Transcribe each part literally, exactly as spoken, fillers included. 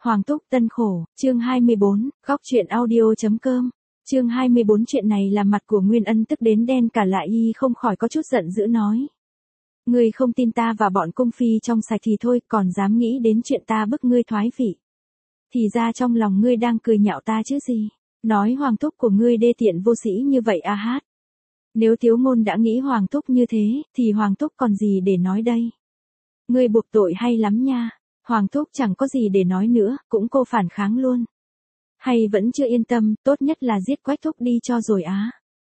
Hoàng Thúc Tân khổ, chương hai mươi bốn, góc truyện audio.com. Chương hai mươi bốn chuyện này làm mặt của Nguyên Ân tức đến đen cả lại y không khỏi có chút giận dữ nói. Ngươi không tin ta và bọn cung phi trong sạch thì thôi, còn dám nghĩ đến chuyện ta bức ngươi thoái vị. Thì ra trong lòng ngươi đang cười nhạo ta chứ gì. Nói Hoàng Thúc của ngươi đê tiện vô sĩ như vậy a hát. Nếu Tiếu Ngôn đã nghĩ Hoàng Thúc như thế, thì Hoàng Thúc còn gì để nói đây. Ngươi buộc tội hay lắm nha. Hoàng Thúc chẳng có gì để nói nữa, cũng cô phản kháng luôn. Hay vẫn chưa yên tâm, tốt nhất là giết Quách Thúc đi cho rồi á.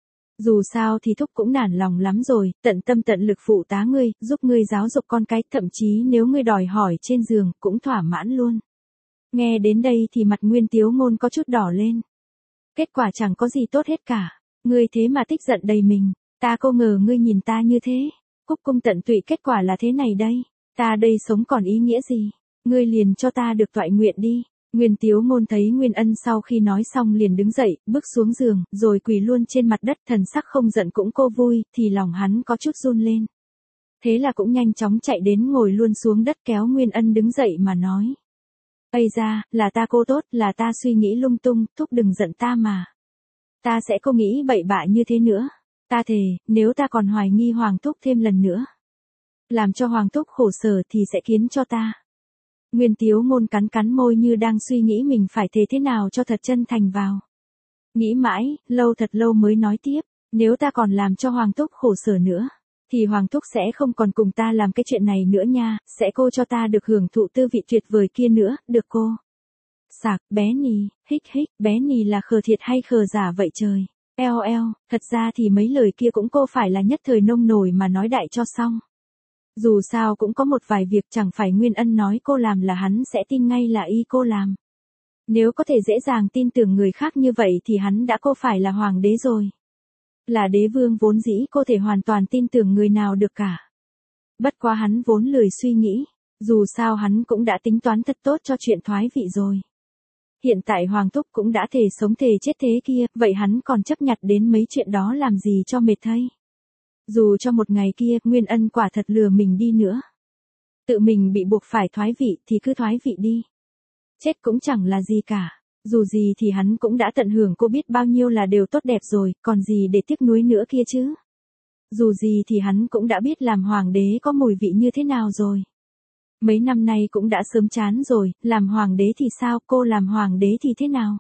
Dù sao thì Thúc cũng nản lòng lắm rồi, tận tâm tận lực phụ tá ngươi, giúp ngươi giáo dục con cái, thậm chí nếu ngươi đòi hỏi trên giường, cũng thỏa mãn luôn. Nghe đến đây thì mặt Nguyên Tiếu Ngôn có chút đỏ lên. Kết quả chẳng có gì tốt hết cả. Ngươi thế mà tích giận đầy mình, ta cô ngờ ngươi nhìn ta như thế. Cúc cung tận tụy kết quả là thế này đây. Ta đây sống còn ý nghĩa gì? Ngươi liền cho ta được toại nguyện đi. Nguyên Tiếu Ngôn thấy Nguyên Ân sau khi nói xong liền đứng dậy, bước xuống giường, rồi quỳ luôn trên mặt đất, thần sắc không giận cũng cô vui, thì lòng hắn có chút run lên. Thế là cũng nhanh chóng chạy đến ngồi luôn xuống đất kéo Nguyên Ân đứng dậy mà nói. Ây ra, là ta cô tốt, là ta suy nghĩ lung tung, Thúc đừng giận ta mà. Ta sẽ không nghĩ bậy bạ như thế nữa. Ta thề, nếu ta còn hoài nghi Hoàng Thúc thêm lần nữa, làm cho Hoàng Thúc khổ sở thì sẽ khiến cho ta. Nguyên Tiếu Ngôn cắn cắn môi như đang suy nghĩ mình phải thề thế nào cho thật chân thành vào. Nghĩ mãi, lâu thật lâu mới nói tiếp, nếu ta còn làm cho Hoàng Thúc khổ sở nữa, thì Hoàng Thúc sẽ không còn cùng ta làm cái chuyện này nữa nha, sẽ cô cho ta được hưởng thụ tư vị tuyệt vời kia nữa, được cô. Sạc, bé nì, hích hích, bé nì là khờ thiệt hay khờ giả vậy trời. Eo eo, thật ra thì mấy lời kia cũng cô phải là nhất thời nông nổi mà nói đại cho xong. Dù sao cũng có một vài việc chẳng phải Nguyên Ân nói cô làm là hắn sẽ tin ngay là y cô làm. Nếu có thể dễ dàng tin tưởng người khác như vậy thì hắn đã cô phải là hoàng đế rồi. Là đế vương vốn dĩ cô thể hoàn toàn tin tưởng người nào được cả. Bất quá hắn vốn lười suy nghĩ, dù sao hắn cũng đã tính toán thật tốt cho chuyện thoái vị rồi. Hiện tại Hoàng Thúc cũng đã thề sống thề chết thế kia, vậy hắn còn chấp nhặt đến mấy chuyện đó làm gì cho mệt thay. Dù cho một ngày kia, Nguyên Ân quả thật lừa mình đi nữa. Tự mình bị buộc phải thoái vị thì cứ thoái vị đi. Chết cũng chẳng là gì cả. Dù gì thì hắn cũng đã tận hưởng cô biết bao nhiêu là đều tốt đẹp rồi, còn gì để tiếc nuối nữa kia chứ. Dù gì thì hắn cũng đã biết làm hoàng đế có mùi vị như thế nào rồi. Mấy năm nay cũng đã sớm chán rồi, làm hoàng đế thì sao, cô làm hoàng đế thì thế nào?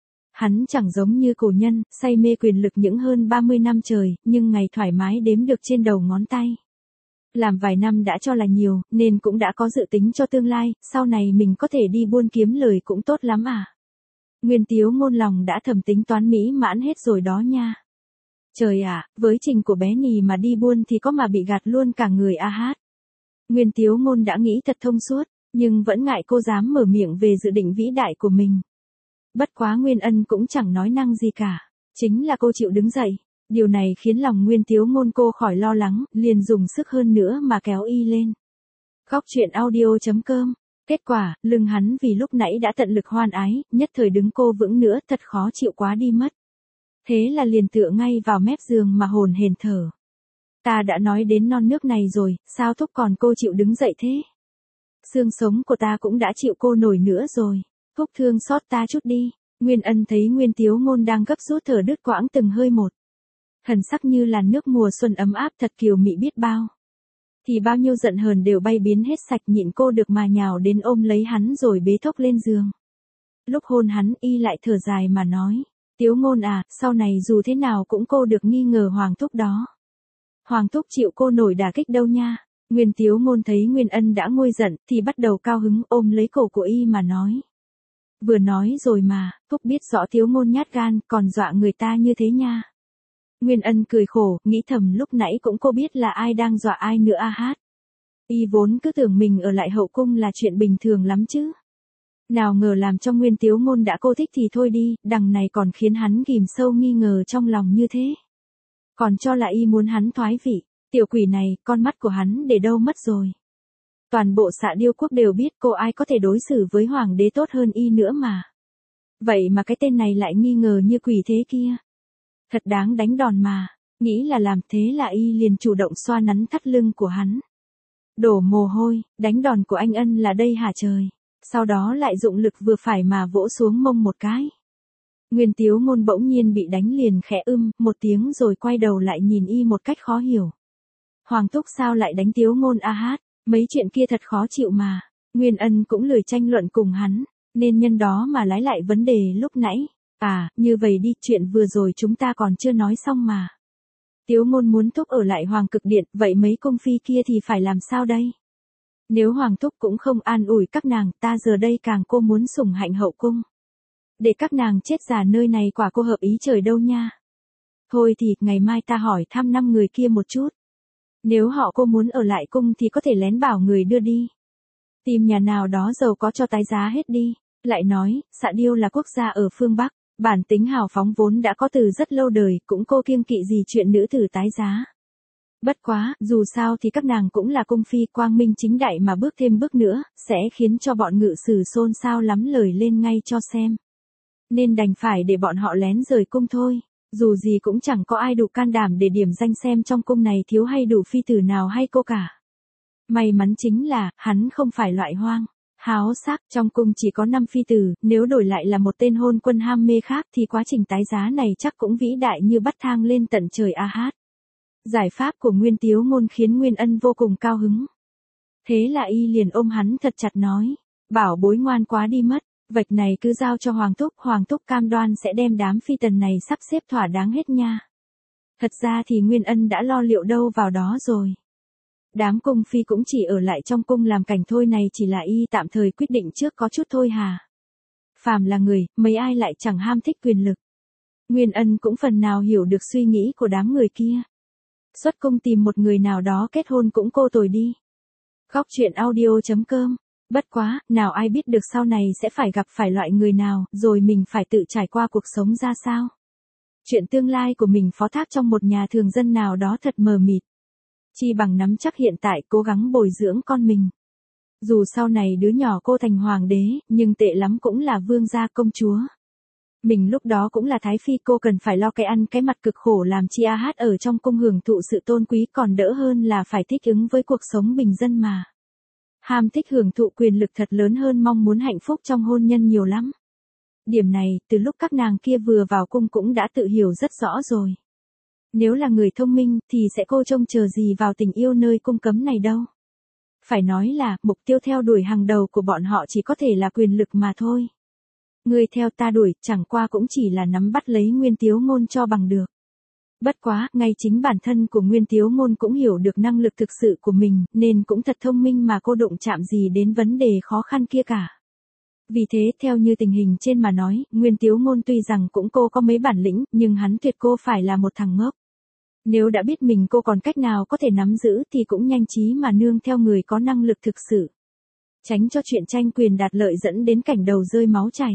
Hắn chẳng giống như cổ nhân, say mê quyền lực những hơn ba mươi năm trời, nhưng ngày thoải mái đếm được trên đầu ngón tay. Làm vài năm đã cho là nhiều, nên cũng đã có dự tính cho tương lai, sau này mình có thể đi buôn kiếm lời cũng tốt lắm à. Nguyên Tiếu Ngôn lòng đã thầm tính toán mỹ mãn hết rồi đó nha. Trời ạ, với trình của bé nì mà đi buôn thì có mà bị gạt luôn cả người a hát. Nguyên Tiếu Ngôn đã nghĩ thật thông suốt, nhưng vẫn ngại cô dám mở miệng về dự định vĩ đại của mình. Bất quá Nguyên Ân cũng chẳng nói năng gì cả, chính là cô chịu đứng dậy. Điều này khiến lòng Nguyên Tiếu Ngôn cô khỏi lo lắng, liền dùng sức hơn nữa mà kéo y lên. Góc truyện audio.com. Kết quả, lưng hắn vì lúc nãy đã tận lực hoan ái, nhất thời đứng cô vững nữa, thật khó chịu quá đi mất. Thế là liền tựa ngay vào mép giường mà hồn hển thở. Ta đã nói đến non nước này rồi, sao Thúc còn cô chịu đứng dậy thế? Xương sống của ta cũng đã chịu cô nổi nữa rồi. Thúc thương xót ta chút đi. Nguyên Ân thấy Nguyên Tiếu Ngôn đang gấp rút thở đứt quãng từng hơi một. Thần sắc như làn nước mùa xuân ấm áp thật kiều mị biết bao. Thì bao nhiêu giận hờn đều bay biến hết sạch, nhịn cô được mà nhào đến ôm lấy hắn rồi bế thốc lên giường. Lúc hôn hắn y lại thở dài mà nói. Tiếu Ngôn à, sau này dù thế nào cũng cô được nghi ngờ Hoàng Thúc đó. Hoàng Thúc chịu cô nổi đả kích đâu nha. Nguyên Tiếu Ngôn thấy Nguyên Ân đã nguôi giận thì bắt đầu cao hứng ôm lấy cổ của y mà nói. Vừa nói rồi mà, Thúc biết rõ Tiếu Ngôn nhát gan, còn dọa người ta như thế nha. Nguyên Ân cười khổ, nghĩ thầm lúc nãy cũng cô biết là ai đang dọa ai nữa a hát. Y vốn cứ tưởng mình ở lại hậu cung là chuyện bình thường lắm chứ. Nào ngờ làm cho Nguyên Tiếu Ngôn đã cô thích thì thôi đi, đằng này còn khiến hắn ghim sâu nghi ngờ trong lòng như thế. Còn cho là y muốn hắn thoái vị, tiểu quỷ này, con mắt của hắn để đâu mất rồi. Toàn bộ Xạ Điêu Quốc đều biết cô ai có thể đối xử với hoàng đế tốt hơn y nữa mà. Vậy mà cái tên này lại nghi ngờ như quỷ thế kia. Thật đáng đánh đòn mà, nghĩ là làm thế là y liền chủ động xoa nắn thắt lưng của hắn. Đổ mồ hôi, đánh đòn của anh Ân là đây hả trời. Sau đó lại dụng lực vừa phải mà vỗ xuống mông một cái. Nguyên Tiếu Ngôn bỗng nhiên bị đánh liền khẽ ưm, một tiếng rồi quay đầu lại nhìn y một cách khó hiểu. Hoàng thúc sao lại đánh Tiếu Ngôn a hát, mấy chuyện kia thật khó chịu mà. Nguyên Ân cũng lười tranh luận cùng hắn, nên nhân đó mà lái lại vấn đề lúc nãy. À, như vậy đi, chuyện vừa rồi chúng ta còn chưa nói xong mà. Tiếu Ngôn muốn thúc ở lại Hoàng Cực Điện, vậy mấy cung phi kia thì phải làm sao đây? Nếu Hoàng thúc cũng không an ủi các nàng, ta giờ đây càng cô muốn sủng hạnh hậu cung. Để các nàng chết già nơi này quả cô hợp ý trời đâu nha. Thôi thì, ngày mai ta hỏi thăm năm người kia một chút. Nếu họ cô muốn ở lại cung thì có thể lén bảo người đưa đi. Tìm nhà nào đó giàu có cho tái giá hết đi. Lại nói, Xạ Điêu là quốc gia ở phương Bắc, bản tính hào phóng vốn đã có từ rất lâu đời, cũng cô kiêng kỵ gì chuyện nữ tử tái giá. Bất quá, dù sao thì các nàng cũng là cung phi, quang minh chính đại mà bước thêm bước nữa, sẽ khiến cho bọn ngự sử xôn xao lắm lời lên ngay cho xem. Nên đành phải để bọn họ lén rời cung thôi, dù gì cũng chẳng có ai đủ can đảm để điểm danh xem trong cung này thiếu hay đủ phi tử nào hay cô cả. May mắn chính là, hắn không phải loại hoang, háo sắc, trong cung chỉ có năm phi tử, nếu đổi lại là một tên hôn quân ham mê khác thì quá trình tái giá này chắc cũng vĩ đại như bắt thang lên tận trời a hát. Giải pháp của Nguyên Tiếu Ngôn khiến Nguyên Ân vô cùng cao hứng. Thế là y liền ôm hắn thật chặt nói, bảo bối ngoan quá đi mất, vạch này cứ giao cho Hoàng thúc, Hoàng thúc cam đoan sẽ đem đám phi tần này sắp xếp thỏa đáng hết nha. Thật ra thì Nguyên Ân đã lo liệu đâu vào đó rồi. Đám cung phi cũng chỉ ở lại trong cung làm cảnh thôi, này chỉ là y tạm thời quyết định trước có chút thôi hà. Phàm là người, mấy ai lại chẳng ham thích quyền lực. Nguyên Ân cũng phần nào hiểu được suy nghĩ của đám người kia. Xuất cung tìm một người nào đó kết hôn cũng cô tồi đi. Góc truyện audio chấm com. Bất quá, nào ai biết được sau này sẽ phải gặp phải loại người nào, rồi mình phải tự trải qua cuộc sống ra sao. Chuyện tương lai của mình phó thác trong một nhà thường dân nào đó thật mờ mịt. Chi bằng nắm chắc hiện tại cố gắng bồi dưỡng con mình. Dù sau này đứa nhỏ cô thành hoàng đế, nhưng tệ lắm cũng là vương gia công chúa. Mình lúc đó cũng là thái phi, cô cần phải lo cái ăn cái mặt cực khổ làm chi a hát ở trong cung hưởng thụ sự tôn quý còn đỡ hơn là phải thích ứng với cuộc sống bình dân mà. Ham thích hưởng thụ quyền lực thật lớn hơn mong muốn hạnh phúc trong hôn nhân nhiều lắm. Điểm này, từ lúc các nàng kia vừa vào cung cũng đã tự hiểu rất rõ rồi. Nếu là người thông minh thì sẽ cô trông chờ gì vào tình yêu nơi cung cấm này đâu. Phải nói là, mục tiêu theo đuổi hàng đầu của bọn họ chỉ có thể là quyền lực mà thôi. Người theo ta đuổi, chẳng qua cũng chỉ là nắm bắt lấy Nguyên Tiếu Ngôn cho bằng được. Bất quá, ngay chính bản thân của Nguyên Tiếu Ngôn cũng hiểu được năng lực thực sự của mình, nên cũng thật thông minh mà cô đụng chạm gì đến vấn đề khó khăn kia cả. Vì thế, theo như tình hình trên mà nói, Nguyên Tiếu Ngôn tuy rằng cũng cô có mấy bản lĩnh, nhưng hắn tuyệt cô phải là một thằng ngốc. Nếu đã biết mình cô còn cách nào có thể nắm giữ thì cũng nhanh trí mà nương theo người có năng lực thực sự. Tránh cho chuyện tranh quyền đạt lợi dẫn đến cảnh đầu rơi máu chảy.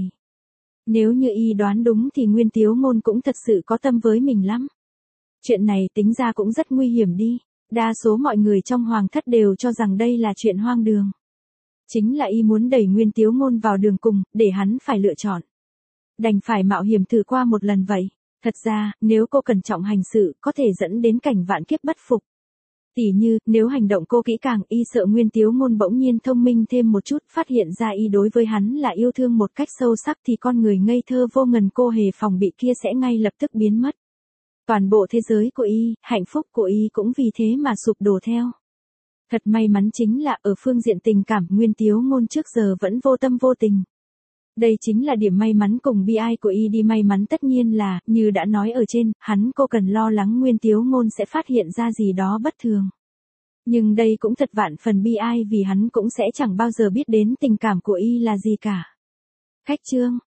Nếu như y đoán đúng thì Nguyên Tiếu Ngôn cũng thật sự có tâm với mình lắm. Chuyện này tính ra cũng rất nguy hiểm đi. Đa số mọi người trong hoàng thất đều cho rằng đây là chuyện hoang đường. Chính là y muốn đẩy Nguyên Tiếu Ngôn vào đường cùng, để hắn phải lựa chọn. Đành phải mạo hiểm thử qua một lần vậy. Thật ra, nếu cô cẩn trọng hành sự, có thể dẫn đến cảnh vạn kiếp bất phục. Tỉ như, nếu hành động cô kỹ càng, y sợ Nguyên Tiếu Ngôn bỗng nhiên thông minh thêm một chút, phát hiện ra y đối với hắn là yêu thương một cách sâu sắc thì con người ngây thơ vô ngần cô hề phòng bị kia sẽ ngay lập tức biến mất. Toàn bộ thế giới của y, hạnh phúc của y cũng vì thế mà sụp đổ theo. Thật may mắn chính là ở phương diện tình cảm Nguyên Tiếu Ngôn trước giờ vẫn vô tâm vô tình. Đây chính là điểm may mắn cùng bi ai của y đi. May mắn tất nhiên là, như đã nói ở trên, hắn cô cần lo lắng Nguyên Tiếu Ngôn sẽ phát hiện ra gì đó bất thường. Nhưng đây cũng thật vạn phần bi ai vì hắn cũng sẽ chẳng bao giờ biết đến tình cảm của y là gì cả. Khách chương